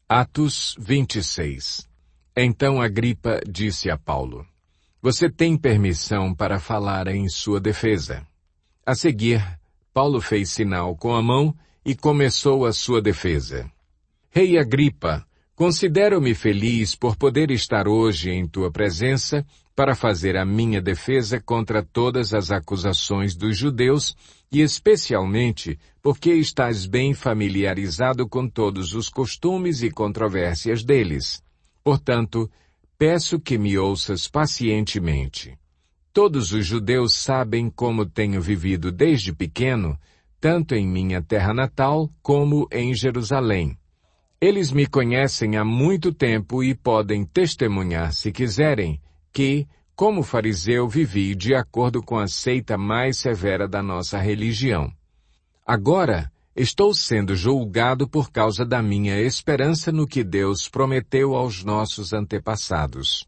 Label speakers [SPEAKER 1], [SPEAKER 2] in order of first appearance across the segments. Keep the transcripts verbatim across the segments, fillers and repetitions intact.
[SPEAKER 1] Atos vinte e seis. Então Agripa disse a Paulo: Você tem permissão para falar em sua defesa. A seguir, Paulo fez sinal com a mão e começou a sua defesa. Rei Agripa, considero-me feliz por poder estar hoje em tua presença para fazer a minha defesa contra todas as acusações dos judeus e especialmente porque estás bem familiarizado com todos os costumes e controvérsias deles. Portanto, peço que me ouças pacientemente. Todos os judeus sabem como tenho vivido desde pequeno, tanto em minha terra natal como em Jerusalém. Eles me conhecem há muito tempo e podem testemunhar, se quiserem, que, como fariseu, vivi de acordo com a seita mais severa da nossa religião. Agora, estou sendo julgado por causa da minha esperança no que Deus prometeu aos nossos antepassados.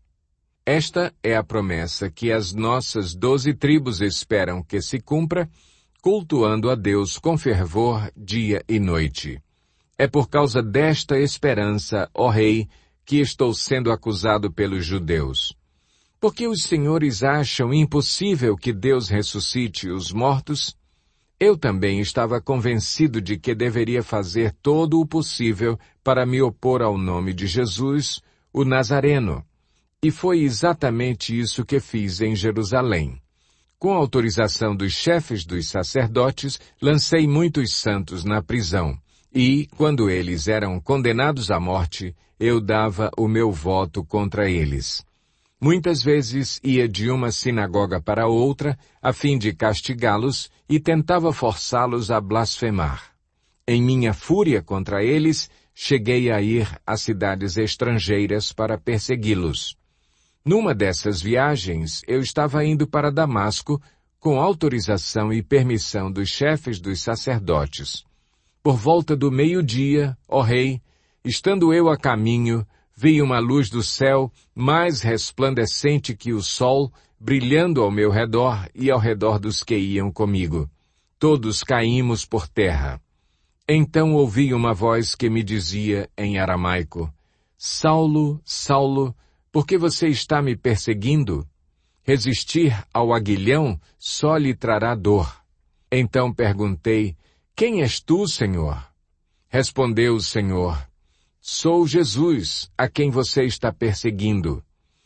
[SPEAKER 1] Esta é a promessa que as nossas doze tribos esperam que se cumpra, cultuando a Deus com fervor dia e noite. É por causa desta esperança, ó Rei, que estou sendo acusado pelos judeus. Porque os senhores acham impossível que Deus ressuscite os mortos? Eu também estava convencido de que deveria fazer todo o possível para me opor ao nome de Jesus, o Nazareno. E foi exatamente isso que fiz em Jerusalém. Com a autorização dos chefes dos sacerdotes, lancei muitos santos na prisão. E, quando eles eram condenados à morte, eu dava o meu voto contra eles. Muitas vezes ia de uma sinagoga para outra, a fim de castigá-los, e tentava forçá-los a blasfemar. Em minha fúria contra eles, cheguei a ir a cidades estrangeiras para persegui-los. Numa dessas viagens, eu estava indo para Damasco, com autorização e permissão dos chefes dos sacerdotes. Por volta do meio-dia, ó Rei, estando eu a caminho, vi uma luz do céu mais resplandecente que o sol, brilhando ao meu redor e ao redor dos que iam comigo. Todos caímos por terra. Então ouvi uma voz que me dizia em aramaico: Saulo, Saulo, por que você está me perseguindo? Resistir ao aguilhão só lhe trará dor. Então perguntei: Quem és tu, Senhor? Respondeu o Senhor: Sou Jesus, a quem você está perseguindo.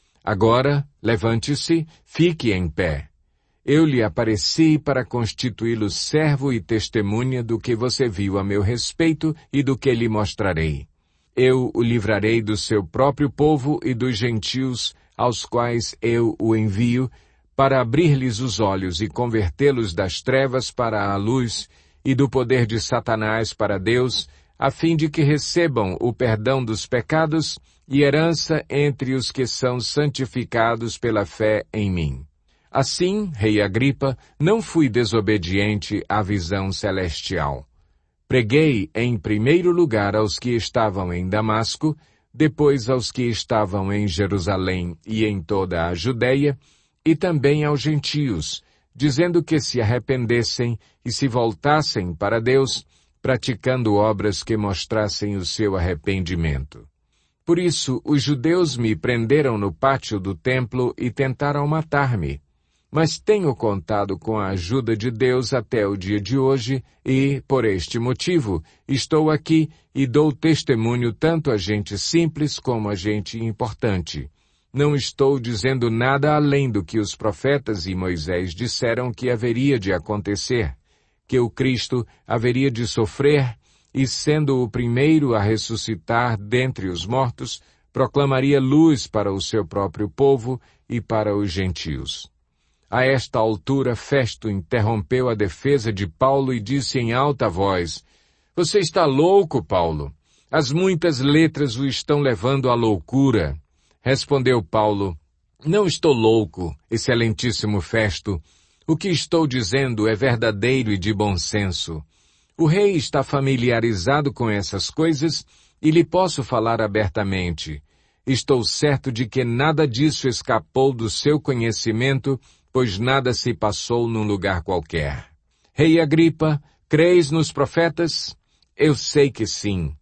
[SPEAKER 1] Agora, levante-se, fique em pé. Eu lhe apareci para constituí-lo servo e testemunha do que você viu a meu respeito e do que lhe mostrarei. Eu o livrarei do seu próprio povo e dos gentios, aos quais eu o envio, para abrir-lhes os olhos e convertê-los das trevas para a luz e do poder de Satanás para Deus, a fim de que recebam o perdão dos pecados e herança entre os que são santificados pela fé em mim. Assim, Rei Agripa, não fui desobediente à visão celestial. Preguei em primeiro lugar aos que estavam em Damasco, depois aos que estavam em Jerusalém e em toda a Judeia, e também aos gentios, dizendo que se arrependessem e se voltassem para Deus, praticando obras que mostrassem o seu arrependimento. Por isso, os judeus me prenderam no pátio do templo e tentaram matar-me. Mas tenho contado com a ajuda de Deus até o dia de hoje e, por este motivo, estou aqui e dou testemunho tanto a gente simples como a gente importante. Não estou dizendo nada além do que os profetas e Moisés disseram que haveria de acontecer, que o Cristo haveria de sofrer e, sendo o primeiro a ressuscitar dentre os mortos, proclamaria luz para o seu próprio povo e para os gentios. A esta altura, Festo interrompeu a defesa de Paulo e disse em alta voz: Você está louco, Paulo? As muitas letras o estão levando à loucura. Respondeu Paulo: Não estou louco, excelentíssimo Festo. O que estou dizendo é verdadeiro e de bom senso. O rei está familiarizado com essas coisas e lhe posso falar abertamente. Estou certo de que nada disso escapou do seu conhecimento, pois nada se passou num lugar qualquer. Rei Agripa, creis nos profetas? Eu sei que sim.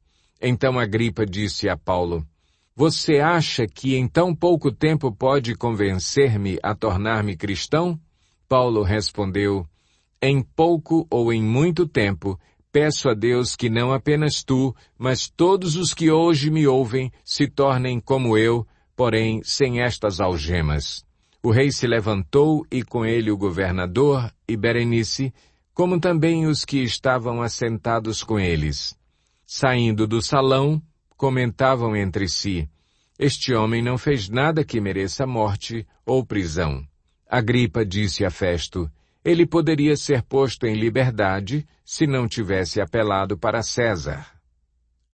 [SPEAKER 1] Então Agripa disse a Paulo: Você acha que em tão pouco tempo pode convencer-me a tornar-me cristão? Paulo respondeu: Em pouco ou em muito tempo, peço a Deus que não apenas tu, mas todos os que hoje me ouvem se tornem como eu, porém sem estas algemas. O rei se levantou e com ele o governador e Berenice, como também os que estavam assentados com eles. Saindo do salão, comentavam entre si: Este homem não fez nada que mereça morte ou prisão. Agripa disse a Festo: Ele poderia ser posto em liberdade se não tivesse apelado para César.